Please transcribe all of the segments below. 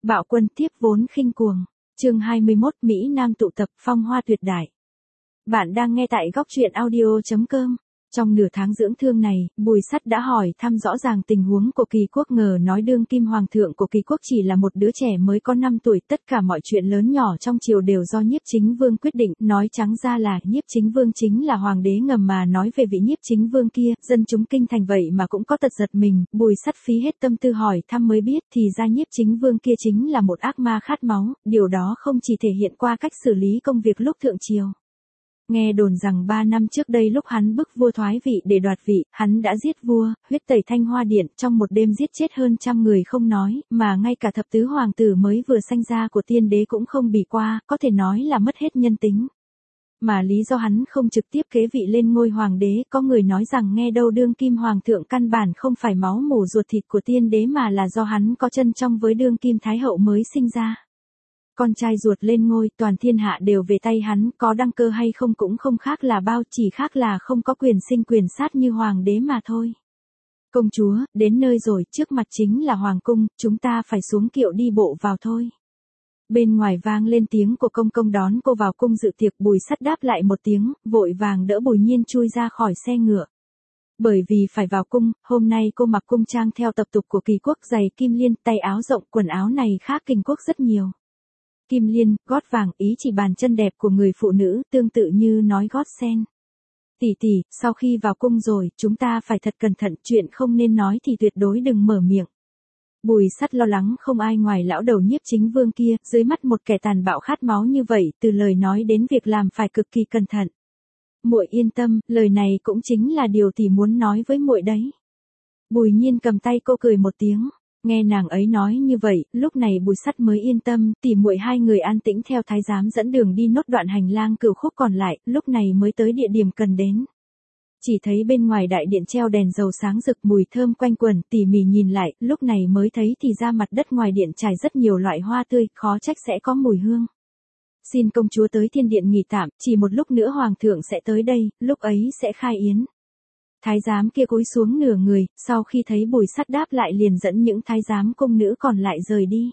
Bạo quân tiếp vốn khinh cuồng. Chương 21 Mỹ Nam tụ tập phong hoa tuyệt đại. Bạn đang nghe tại góc truyện audio.com. Trong nửa tháng dưỡng thương này, Bùi Sắt đã hỏi thăm rõ ràng tình huống của Kỳ Quốc, ngờ nói đương kim hoàng thượng của Kỳ Quốc chỉ là một đứa trẻ mới có 5 tuổi, tất cả mọi chuyện lớn nhỏ trong triều đều do Nhiếp Chính Vương quyết định, nói trắng ra là Nhiếp Chính Vương chính là hoàng đế ngầm mà nói về vị Nhiếp Chính Vương kia, dân chúng kinh thành vậy mà cũng có tật giật mình, Bùi Sắt phí hết tâm tư hỏi thăm mới biết thì ra Nhiếp Chính Vương kia chính là một ác ma khát máu, điều đó không chỉ thể hiện qua cách xử lý công việc lúc thượng triều. Nghe đồn rằng 3 năm trước đây lúc hắn bức vua thoái vị để đoạt vị, hắn đã giết vua, huyết tẩy Thanh Hoa Điện, trong một đêm giết chết hơn 100 người không nói, mà ngay cả thập tứ hoàng tử mới vừa sanh ra của tiên đế cũng không bì qua, có thể nói là mất hết nhân tính. Mà lý do hắn không trực tiếp kế vị lên ngôi hoàng đế, có người nói rằng nghe đâu đương kim hoàng thượng căn bản không phải máu mủ ruột thịt của tiên đế mà là do hắn có chân trong với đương kim thái hậu mới sinh ra. Con trai ruột lên ngôi, toàn thiên hạ đều về tay hắn, có đăng cơ hay không cũng không khác là bao, chỉ khác là không có quyền sinh quyền sát như hoàng đế mà thôi. Công chúa, đến nơi rồi, trước mặt chính là hoàng cung, chúng ta phải xuống kiệu đi bộ vào thôi. Bên ngoài vang lên tiếng của công công đón cô vào cung dự tiệc. Bùi Sắt đáp lại một tiếng, vội vàng đỡ Bùi Nhiên chui ra khỏi xe ngựa. Bởi vì phải vào cung, hôm nay cô mặc cung trang theo tập tục của Kỳ Quốc, giày kim liên, tay áo rộng, quần áo này khác Kinh Quốc rất nhiều. Kim liên, gót vàng, ý chỉ bàn chân đẹp của người phụ nữ, tương tự như nói gót sen. Tỷ tỷ, sau khi vào cung rồi, chúng ta phải thật cẩn thận, chuyện không nên nói thì tuyệt đối đừng mở miệng. Bùi Sắt lo lắng không ai ngoài lão đầu Nhiếp Chính Vương kia, dưới mắt một kẻ tàn bạo khát máu như vậy, từ lời nói đến việc làm phải cực kỳ cẩn thận. Muội yên tâm, lời này cũng chính là điều tỷ muốn nói với muội đấy. Bùi Nhiên cầm tay cô cười một tiếng. Nghe nàng ấy nói như vậy, lúc này Bùi Sắt mới yên tâm, tỉ muội hai người an tĩnh theo thái giám dẫn đường đi nốt đoạn hành lang Cửu Khúc còn lại, lúc này mới tới địa điểm cần đến. Chỉ thấy bên ngoài đại điện treo đèn dầu sáng rực, mùi thơm quanh quẩn, tỉ mỉ nhìn lại, lúc này mới thấy thì ra mặt đất ngoài điện trải rất nhiều loại hoa tươi, khó trách sẽ có mùi hương. Xin công chúa tới thiên điện nghỉ tạm, chỉ một lúc nữa hoàng thượng sẽ tới đây, lúc ấy sẽ khai yến. Thái giám kia cúi xuống nửa người, sau khi thấy Bùi Sắt đáp lại liền dẫn những thái giám cung nữ còn lại rời đi.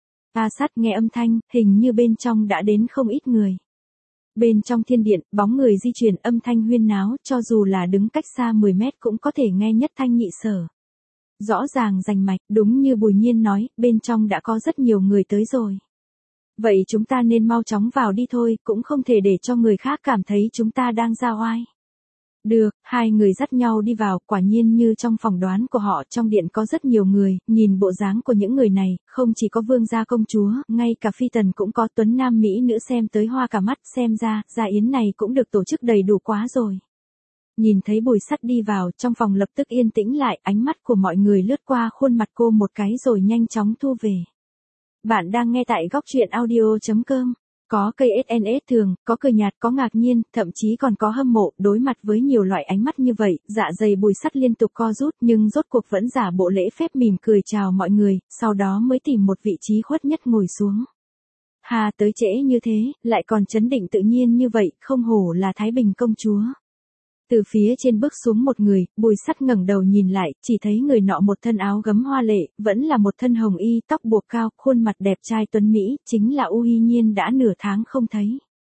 Sắt nghe âm thanh, hình như bên trong đã đến không ít người. Bên trong thiên điện, bóng người di chuyển, âm thanh huyên náo, cho dù là đứng cách xa 10 mét cũng có thể nghe nhất thanh nhị sở. Rõ ràng rành mạch, đúng như Bùi Nhiên nói, bên trong đã có rất nhiều người tới rồi. Vậy chúng ta nên mau chóng vào đi thôi, cũng không thể để cho người khác cảm thấy chúng ta đang ra oai. Được, hai người dắt nhau đi vào, quả nhiên như trong phỏng đoán của họ, trong điện có rất nhiều người, nhìn bộ dáng của những người này, không chỉ có vương gia công chúa, ngay cả phi tần cũng có, tuấn nam mỹ nữ xem tới hoa cả mắt, xem ra, gia yến này cũng được tổ chức đầy đủ quá rồi. Nhìn thấy Bùi Sắt đi vào, trong phòng lập tức yên tĩnh lại, ánh mắt của mọi người lướt qua khuôn mặt cô một cái rồi nhanh chóng thu về. Bạn đang nghe tại góc truyện audio.com. Có cây SNS thường, có cười nhạt, có ngạc nhiên, thậm chí còn có hâm mộ, đối mặt với nhiều loại ánh mắt như vậy, dạ dày Bùi Sắt liên tục co rút nhưng rốt cuộc vẫn giả bộ lễ phép mỉm cười chào mọi người, sau đó mới tìm một vị trí khuất nhất ngồi xuống. Hà tới trễ như thế, lại còn trấn định tự nhiên như vậy, không hổ là Thái Bình công chúa. Từ phía trên bước xuống một người, Bùi Sắt ngẩng đầu nhìn lại, chỉ thấy người nọ một thân áo gấm hoa lệ, vẫn là một thân hồng y, tóc buộc cao, khuôn mặt đẹp trai tuấn mỹ, chính là U Hi Nhiên đã nửa tháng không thấy.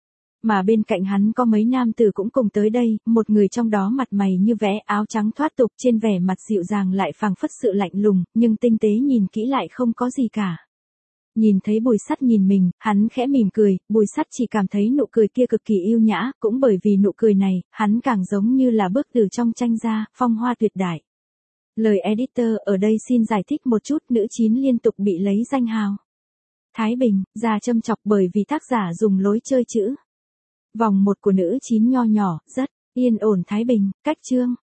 Mà bên cạnh hắn có mấy nam tử cũng cùng tới đây, một người trong đó mặt mày như vẽ, áo trắng thoát tục, trên vẻ mặt dịu dàng lại phảng phất sự lạnh lùng, nhưng tinh tế nhìn kỹ lại không có gì cả. Nhìn thấy Bùi Sắt nhìn mình, hắn khẽ mỉm cười, Bùi Sắt chỉ cảm thấy nụ cười kia cực kỳ yêu nhã, cũng bởi vì nụ cười này, hắn càng giống như là bước từ trong tranh ra, phong hoa tuyệt đại. Lời editor ở đây xin giải thích một chút, nữ chín liên tục bị lấy danh hào Thái Bình, ra châm chọc bởi vì tác giả dùng lối chơi chữ. Vòng 1 của nữ chín nho nhỏ, rất yên ổn Thái Bình, cách chương.